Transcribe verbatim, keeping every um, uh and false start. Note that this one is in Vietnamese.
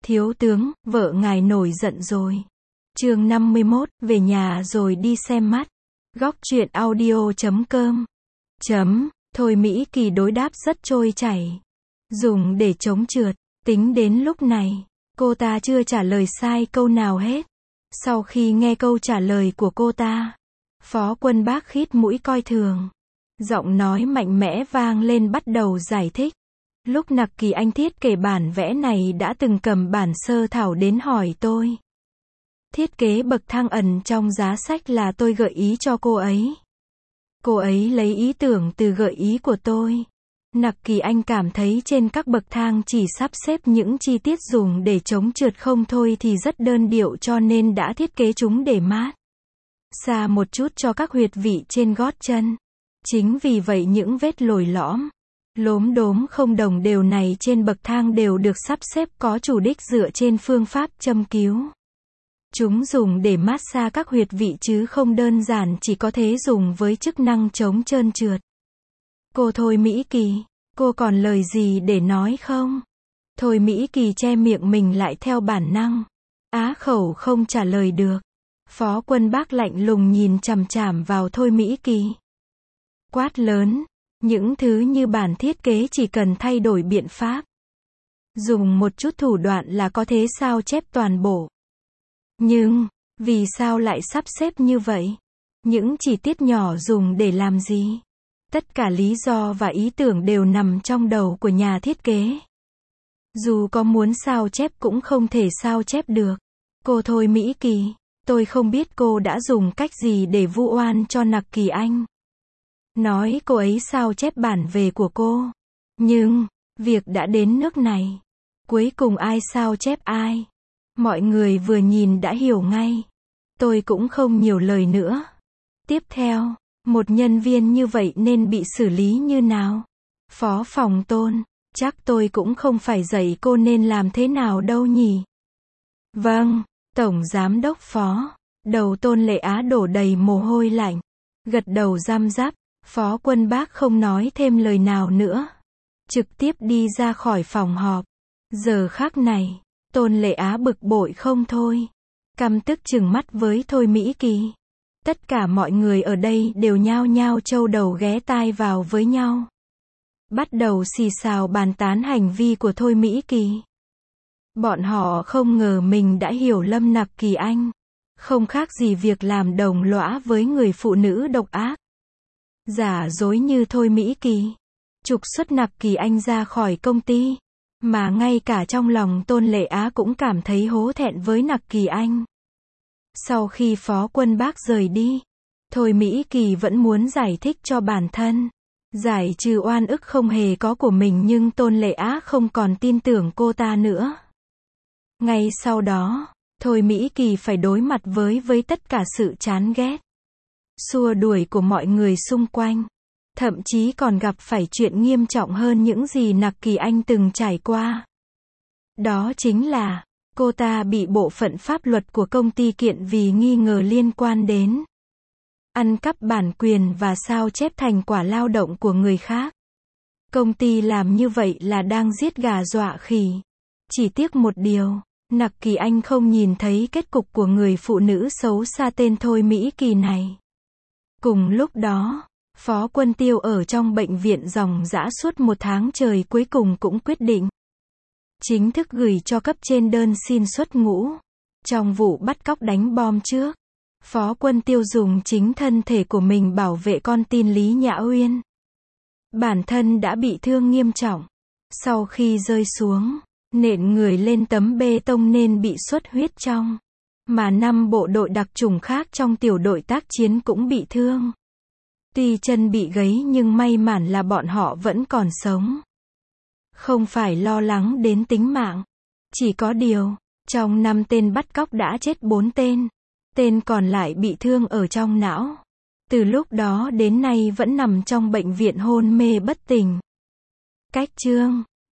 Thiếu tướng, vợ ngài nổi giận rồi. Chương năm mươi mốt, về nhà rồi đi xem mắt. Góc truyện audio chấm com. Chấm, Thôi Mỹ Kỳ đối đáp rất trôi chảy. Dùng để chống trượt. Tính đến lúc này, cô ta chưa trả lời sai câu nào hết. Sau khi nghe câu trả lời của cô ta, Phó Quân Bác khít mũi coi thường. Giọng nói mạnh mẽ vang lên bắt đầu giải thích. Lúc Nặc Kỳ Anh thiết kế bản vẽ này đã từng cầm bản sơ thảo đến hỏi tôi. Thiết kế bậc thang ẩn trong giá sách là tôi gợi ý cho cô ấy. Cô ấy lấy ý tưởng từ gợi ý của tôi. Nặc Kỳ Anh cảm thấy trên các bậc thang chỉ sắp xếp những chi tiết dùng để chống trượt không thôi thì rất đơn điệu, cho nên đã thiết kế chúng để mát xa một chút cho các huyệt vị trên gót chân. Chính vì vậy những vết lồi lõm, lốm đốm không đồng đều này trên bậc thang đều được sắp xếp có chủ đích dựa trên phương pháp châm cứu. Chúng dùng để mát xa các huyệt vị chứ không đơn giản chỉ có thể dùng với chức năng chống trơn trượt. Cô Thôi Mỹ Kỳ, cô còn lời gì để nói không? Thôi Mỹ Kỳ che miệng mình lại theo bản năng. Á khẩu không trả lời được. Phó Quân Bác lạnh lùng nhìn chằm chằm vào Thôi Mỹ Kỳ. Quát lớn, những thứ như bản thiết kế chỉ cần thay đổi biện pháp, dùng một chút thủ đoạn là có thể sao chép toàn bộ. Nhưng, vì sao lại sắp xếp như vậy? Những chi tiết nhỏ dùng để làm gì? Tất cả lý do và ý tưởng đều nằm trong đầu của nhà thiết kế. Dù có muốn sao chép cũng không thể sao chép được. Cô Thôi Mỹ Kỳ, tôi không biết cô đã dùng cách gì để vu oan cho Nặc Kỳ Anh. Nói cô ấy sao chép bản về của cô. Nhưng, việc đã đến nước này. Cuối cùng ai sao chép ai? Mọi người vừa nhìn đã hiểu ngay. Tôi cũng không nhiều lời nữa. Tiếp theo, một nhân viên như vậy nên bị xử lý như nào? Phó phòng Tôn, chắc tôi cũng không phải dạy cô nên làm thế nào đâu nhỉ? Vâng, Tổng Giám đốc Phó. Đầu Tôn Lệ Á đổ đầy mồ hôi lạnh. Gật đầu răm rắp. Phó Quân Bác không nói thêm lời nào nữa. Trực tiếp đi ra khỏi phòng họp. Giờ khắc này, Tôn Lệ Á bực bội không thôi. Căm tức trừng mắt với Thôi Mỹ Kỳ. Tất cả mọi người ở đây đều nhao nhao châu đầu ghé tai vào với nhau. Bắt đầu xì xào bàn tán hành vi của Thôi Mỹ Kỳ. Bọn họ không ngờ mình đã hiểu lầm Nặc Kỳ Anh. Không khác gì việc làm đồng lõa với người phụ nữ độc ác, giả dối như Thôi Mỹ Kỳ. Trục xuất Nặc Kỳ Anh ra khỏi công ty. Mà ngay cả trong lòng Tôn Lệ Á cũng cảm thấy hổ thẹn với Nặc Kỳ Anh. Sau khi Phó Quân Bác rời đi, Thôi Mỹ Kỳ vẫn muốn giải thích cho bản thân. Giải trừ oan ức không hề có của mình, nhưng Tôn Lệ Á không còn tin tưởng cô ta nữa. Ngay sau đó, Thôi Mỹ Kỳ phải đối mặt với với tất cả sự chán ghét, xua đuổi của mọi người xung quanh. Thậm chí còn gặp phải chuyện nghiêm trọng hơn những gì Nặc Kỳ Anh từng trải qua. Đó chính là, cô ta bị bộ phận pháp luật của công ty kiện vì nghi ngờ liên quan đến ăn cắp bản quyền và sao chép thành quả lao động của người khác. Công ty làm như vậy là đang giết gà dọa khỉ. Chỉ tiếc một điều, Nặc Kỳ Anh không nhìn thấy kết cục của người phụ nữ xấu xa tên Thôi Mỹ Kỳ này. Cùng lúc đó, Phó Quân Tiêu ở trong bệnh viện ròng rã suốt một tháng trời cuối cùng cũng quyết định chính thức gửi cho cấp trên đơn xin xuất ngũ. Trong vụ bắt cóc đánh bom trước, Phó Quân Tiêu dùng chính thân thể của mình bảo vệ con tin Lý Nhã Uyên. Bản thân đã bị thương nghiêm trọng. Sau khi rơi xuống, nện người lên tấm bê tông nên bị xuất huyết trong. Mà năm bộ đội đặc chủng khác trong tiểu đội tác chiến cũng bị thương. Tuy chân bị gãy nhưng may mắn là bọn họ vẫn còn sống. Không phải lo lắng đến tính mạng. Chỉ có điều, trong năm tên bắt cóc đã chết bốn tên. Tên còn lại bị thương ở trong não. Từ lúc đó đến nay vẫn nằm trong bệnh viện hôn mê bất tỉnh. Cách chương